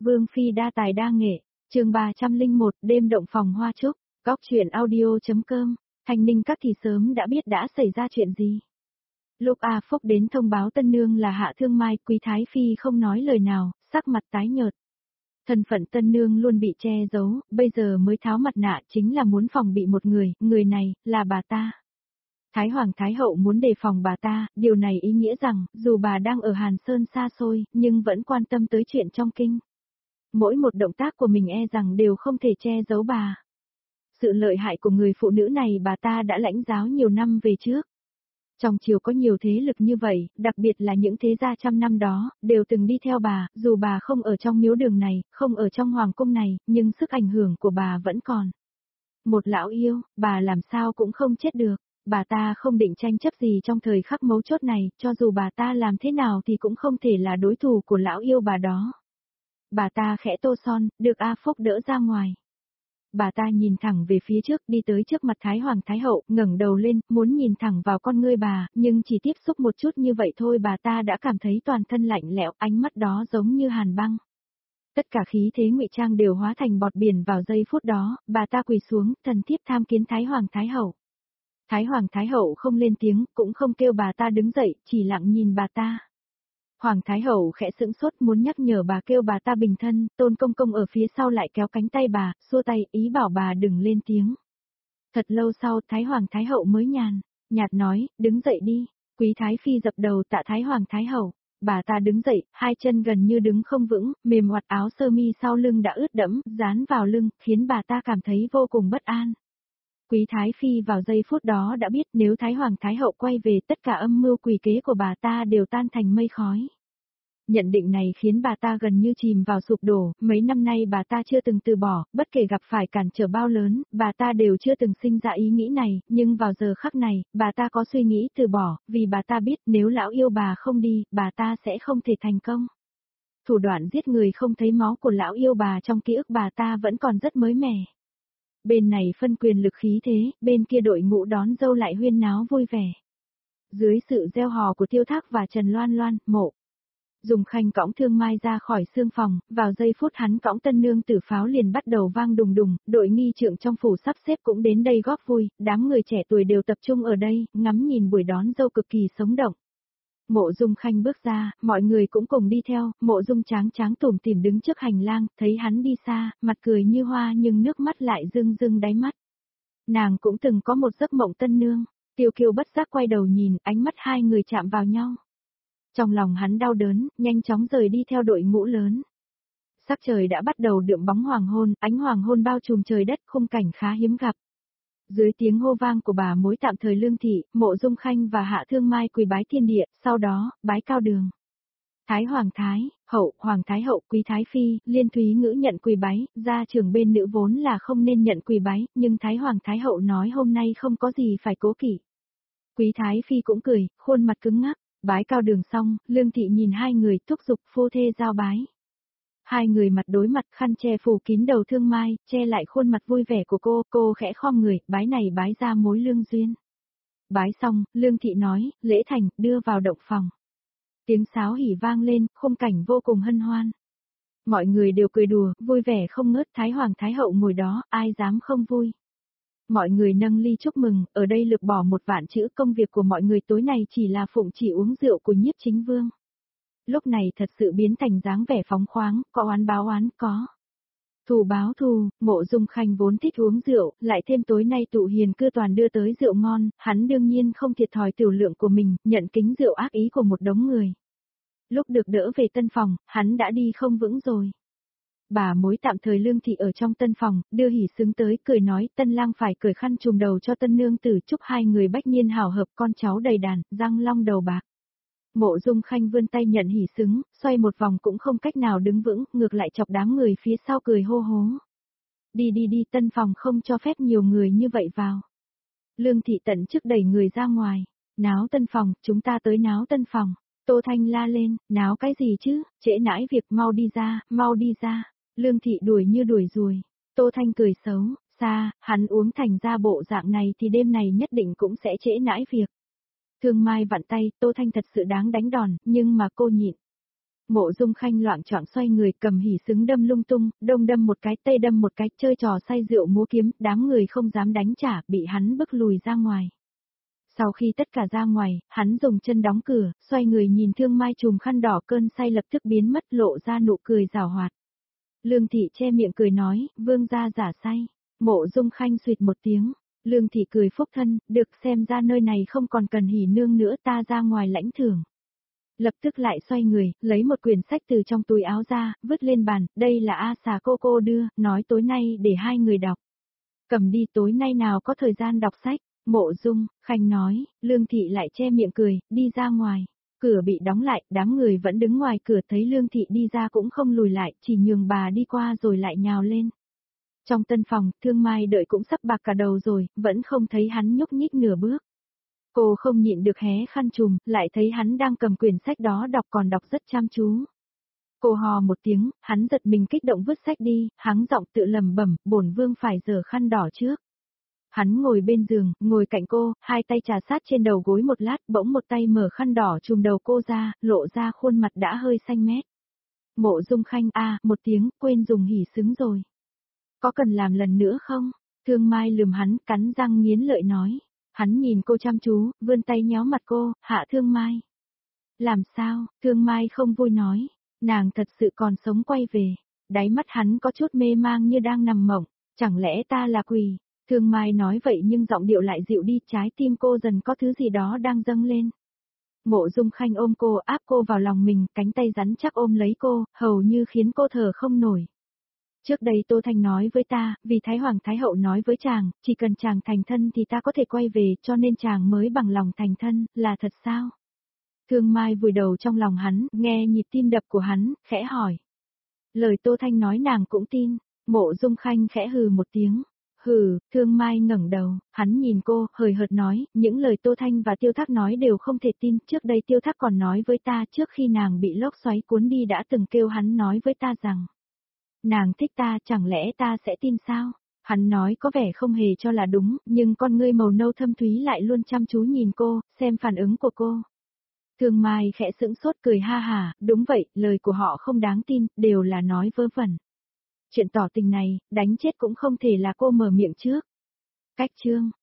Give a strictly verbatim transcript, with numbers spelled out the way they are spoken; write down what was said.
Vương Phi đa tài đa nghệ, chương ba trăm lẻ một đêm động phòng hoa trúc, góc chuyện audio.com, Thanh Ninh các thì sớm đã biết đã xảy ra chuyện gì. Lúc A Phúc đến thông báo tân nương là Hạ Thương Mai, Quý Thái Phi không nói lời nào, sắc mặt tái nhợt. Thân phận tân nương luôn bị che giấu, bây giờ mới tháo mặt nạ chính là muốn phòng bị một người, người này, là bà ta. Thái Hoàng Thái Hậu muốn đề phòng bà ta, điều này ý nghĩa rằng, dù bà đang ở Hàn Sơn xa xôi, nhưng vẫn quan tâm tới chuyện trong kinh. Mỗi một động tác của mình e rằng đều không thể che giấu bà. Sự lợi hại của người phụ nữ này bà ta đã lãnh giáo nhiều năm về trước. Trong triều có nhiều thế lực như vậy, đặc biệt là những thế gia trăm năm đó, đều từng đi theo bà, dù bà không ở trong miếu đường này, không ở trong hoàng cung này, nhưng sức ảnh hưởng của bà vẫn còn. Một lão yêu, bà làm sao cũng không chết được. Bà ta không định tranh chấp gì trong thời khắc mấu chốt này, cho dù bà ta làm thế nào thì cũng không thể là đối thủ của lão yêu bà đó. Bà ta khẽ tô son, được A Phúc đỡ ra ngoài. Bà ta nhìn thẳng về phía trước, đi tới trước mặt Thái Hoàng Thái Hậu, ngẩng đầu lên, muốn nhìn thẳng vào con ngươi bà, nhưng chỉ tiếp xúc một chút như vậy thôi bà ta đã cảm thấy toàn thân lạnh lẽo, ánh mắt đó giống như hàn băng. Tất cả khí thế ngụy trang đều hóa thành bọt biển vào giây phút đó, bà ta quỳ xuống, thần thiếp tham kiến Thái Hoàng Thái Hậu. Thái Hoàng Thái Hậu không lên tiếng, cũng không kêu bà ta đứng dậy, chỉ lặng nhìn bà ta. Hoàng Thái Hậu khẽ sững sốt muốn nhắc nhở bà kêu bà ta bình thân, Tôn Công Công ở phía sau lại kéo cánh tay bà, xua tay, ý bảo bà đừng lên tiếng. Thật lâu sau Thái Hoàng Thái Hậu mới nhàn, nhạt nói, đứng dậy đi. Quý Thái Phi dập đầu tạ Thái Hoàng Thái Hậu. Bà ta đứng dậy, hai chân gần như đứng không vững, mềm oặt áo sơ mi sau lưng đã ướt đẫm, dán vào lưng, khiến bà ta cảm thấy vô cùng bất an. Quý Thái Phi vào giây phút đó đã biết nếu Thái Hoàng Thái Hậu quay về tất cả âm mưu quỷ kế của bà ta đều tan thành mây khói. Nhận định này khiến bà ta gần như chìm vào sụp đổ, mấy năm nay bà ta chưa từng từ bỏ, bất kể gặp phải cản trở bao lớn, bà ta đều chưa từng sinh ra ý nghĩ này, nhưng vào giờ khắc này, bà ta có suy nghĩ từ bỏ, vì bà ta biết nếu lão yêu bà không đi, bà ta sẽ không thể thành công. Thủ đoạn giết người không thấy máu của lão yêu bà trong ký ức bà ta vẫn còn rất mới mẻ. Bên này phân quyền lực khí thế, bên kia đội ngũ đón dâu lại huyên náo vui vẻ. Dưới sự reo hò của Tiêu Thác và Trần Loan Loan, Mộ Dung Khanh cõng Thương Mai ra khỏi xương phòng, vào giây phút hắn cõng tân nương tử pháo liền bắt đầu vang đùng đùng, đội nghi trượng trong phủ sắp xếp cũng đến đây góp vui, đám người trẻ tuổi đều tập trung ở đây, ngắm nhìn buổi đón dâu cực kỳ sống động. Mộ Dung Khanh bước ra, mọi người cũng cùng đi theo, Mộ Dung Tráng Tráng tủm tỉm đứng trước hành lang, thấy hắn đi xa, mặt cười như hoa nhưng nước mắt lại rưng rưng đáy mắt. Nàng cũng từng có một giấc mộng tân nương, Tiêu Kiêu bất giác quay đầu nhìn, ánh mắt hai người chạm vào nhau. Trong lòng hắn đau đớn, nhanh chóng rời đi theo đội ngũ lớn. Sắc trời đã bắt đầu đượm bóng hoàng hôn, ánh hoàng hôn bao trùm trời đất, khung cảnh khá hiếm gặp. Dưới tiếng hô vang của bà mối tạm thời Lương Thị, Mộ Dung Khanh và Hạ Thương Mai quỳ bái thiên địa, sau đó, bái cao đường. Thái Hoàng Thái, Hậu, Hoàng Thái Hậu, Quý Thái Phi, Liên Thúy Ngữ nhận quỳ bái, gia trưởng bên nữ vốn là không nên nhận quỳ bái, nhưng Thái Hoàng Thái Hậu nói hôm nay không có gì phải cố kỵ. Quý Thái Phi cũng cười, khuôn mặt cứng ngắc, bái cao đường xong, Lương Thị nhìn hai người thúc giục phu thê giao bái. Hai người mặt đối mặt khăn che phủ kín đầu Thương Mai, che lại khuôn mặt vui vẻ của cô, cô khẽ khom người, bái này bái ra mối lương duyên. Bái xong, Lương Thị nói, lễ thành, đưa vào động phòng. Tiếng sáo hỉ vang lên, khung cảnh vô cùng hân hoan. Mọi người đều cười đùa, vui vẻ không ngớt, Thái Hoàng Thái Hậu ngồi đó, ai dám không vui. Mọi người nâng ly chúc mừng, ở đây lược bỏ một vạn chữ, công việc của mọi người tối nay chỉ là phụng chỉ uống rượu của Nhiếp Chính Vương. Lúc này thật sự biến thành dáng vẻ phóng khoáng, có oán báo oán, có thù báo thù. Mộ Dung Khanh vốn thích uống rượu, lại thêm tối nay tụ hiền cư toàn đưa tới rượu ngon, hắn đương nhiên không thiệt thòi tiểu lượng của mình, nhận kính rượu ác ý của một đống người. Lúc được đỡ về tân phòng, hắn đã đi không vững rồi. Bà mối tạm thời Lương Thị ở trong tân phòng, đưa hỉ xứng tới, cười nói, tân lang phải cởi khăn trùm đầu cho tân nương tử, chúc hai người bách niên hảo hợp, con cháu đầy đàn, răng long đầu bạc. Mộ Dung Khanh vươn tay nhận hỉ xứng, xoay một vòng cũng không cách nào đứng vững, ngược lại chọc đám người phía sau cười hô hố. Đi đi đi, tân phòng không cho phép nhiều người như vậy vào. Lương Thị tận chức đẩy người ra ngoài, náo tân phòng, chúng ta tới náo tân phòng. Tô Thanh la lên, náo cái gì chứ, trễ nãi việc, mau đi ra, mau đi ra. Lương Thị đuổi như đuổi ruồi. Tô Thanh cười xấu, xa, hắn uống thành ra bộ dạng này thì đêm này nhất định cũng sẽ trễ nãi việc. Thương Mai vặn tay, Tô Thanh thật sự đáng đánh đòn, nhưng mà cô nhịn. Mộ Dung Khanh loạng choạng xoay người, cầm hỉ xứng đâm lung tung, đông đâm một cái, tây đâm một cái, chơi trò say rượu múa kiếm, đám người không dám đánh trả, bị hắn bức lùi ra ngoài. Sau khi tất cả ra ngoài, hắn dùng chân đóng cửa, xoay người nhìn Thương Mai chùm khăn đỏ, cơn say lập tức biến mất, lộ ra nụ cười giảo hoạt. Lương Thị che miệng cười nói, vương gia giả say. Mộ Dung Khanh xuyệt một tiếng. Lương Thị cười phúc thân, được, xem ra nơi này không còn cần hỉ nương nữa, ta ra ngoài lãnh thưởng. Lập tức lại xoay người, lấy một quyển sách từ trong túi áo ra, vứt lên bàn, đây là A Xà cô cô đưa, nói tối nay để hai người đọc. Cầm đi, tối nay nào có thời gian đọc sách. Mộ Dung Khanh nói, Lương Thị lại che miệng cười, đi ra ngoài. Cửa bị đóng lại, đám người vẫn đứng ngoài cửa, thấy Lương Thị đi ra cũng không lùi lại, chỉ nhường bà đi qua rồi lại nhào lên. Trong tân phòng, Thương Mai đợi cũng sắp bạc cả đầu rồi, vẫn không thấy hắn nhúc nhích nửa bước. Cô không nhịn được hé khăn trùm, lại thấy hắn đang cầm quyển sách đó đọc, còn đọc rất chăm chú. Cô hò một tiếng, hắn giật mình kích động vứt sách đi, hắng giọng tự lẩm bẩm, bổn vương phải giở khăn đỏ trước. Hắn ngồi bên giường, ngồi cạnh cô, hai tay trà sát trên đầu gối một lát, bỗng một tay mở khăn đỏ trùm đầu cô ra, lộ ra khuôn mặt đã hơi xanh mét. Mộ Dung Khanh a, à, một tiếng, quên dùng hỉ xứng rồi. Có cần làm lần nữa không? Thương Mai lườm hắn, cắn răng nghiến lợi nói. Hắn nhìn cô chăm chú, vươn tay nhéo mặt cô, hạ Thương Mai. Làm sao? Thương Mai không vui nói. Nàng thật sự còn sống quay về. Đáy mắt hắn có chút mê mang như đang nằm mộng. Chẳng lẽ ta là quỷ? Thương Mai nói vậy nhưng giọng điệu lại dịu đi, trái tim cô dần có thứ gì đó đang dâng lên. Mộ Dung Khanh ôm cô, áp cô vào lòng mình, cánh tay rắn chắc ôm lấy cô, hầu như khiến cô thở không nổi. Trước đây Tô Thanh nói với ta, vì Thái Hoàng Thái Hậu nói với chàng, chỉ cần chàng thành thân thì ta có thể quay về, cho nên chàng mới bằng lòng thành thân, là thật sao? Thương Mai vùi đầu trong lòng hắn, nghe nhịp tim đập của hắn, khẽ hỏi. Lời Tô Thanh nói nàng cũng tin. Mộ Dung Khanh khẽ hừ một tiếng. Hừ, Thương Mai ngẩng đầu, hắn nhìn cô, hời hợt nói, những lời Tô Thanh và Tiêu Thác nói đều không thể tin, trước đây Tiêu Thác còn nói với ta, trước khi nàng bị lốc xoáy cuốn đi đã từng kêu hắn nói với ta rằng, nàng thích ta, chẳng lẽ ta sẽ tin sao? Hắn nói có vẻ không hề cho là đúng, nhưng con ngươi màu nâu thâm thúy lại luôn chăm chú nhìn cô, xem phản ứng của cô. Thương Mai khẽ sững sốt cười ha hà, đúng vậy, lời của họ không đáng tin, đều là nói vớ vẩn. Chuyện tỏ tình này, đánh chết cũng không thể là cô mở miệng trước. Cách chương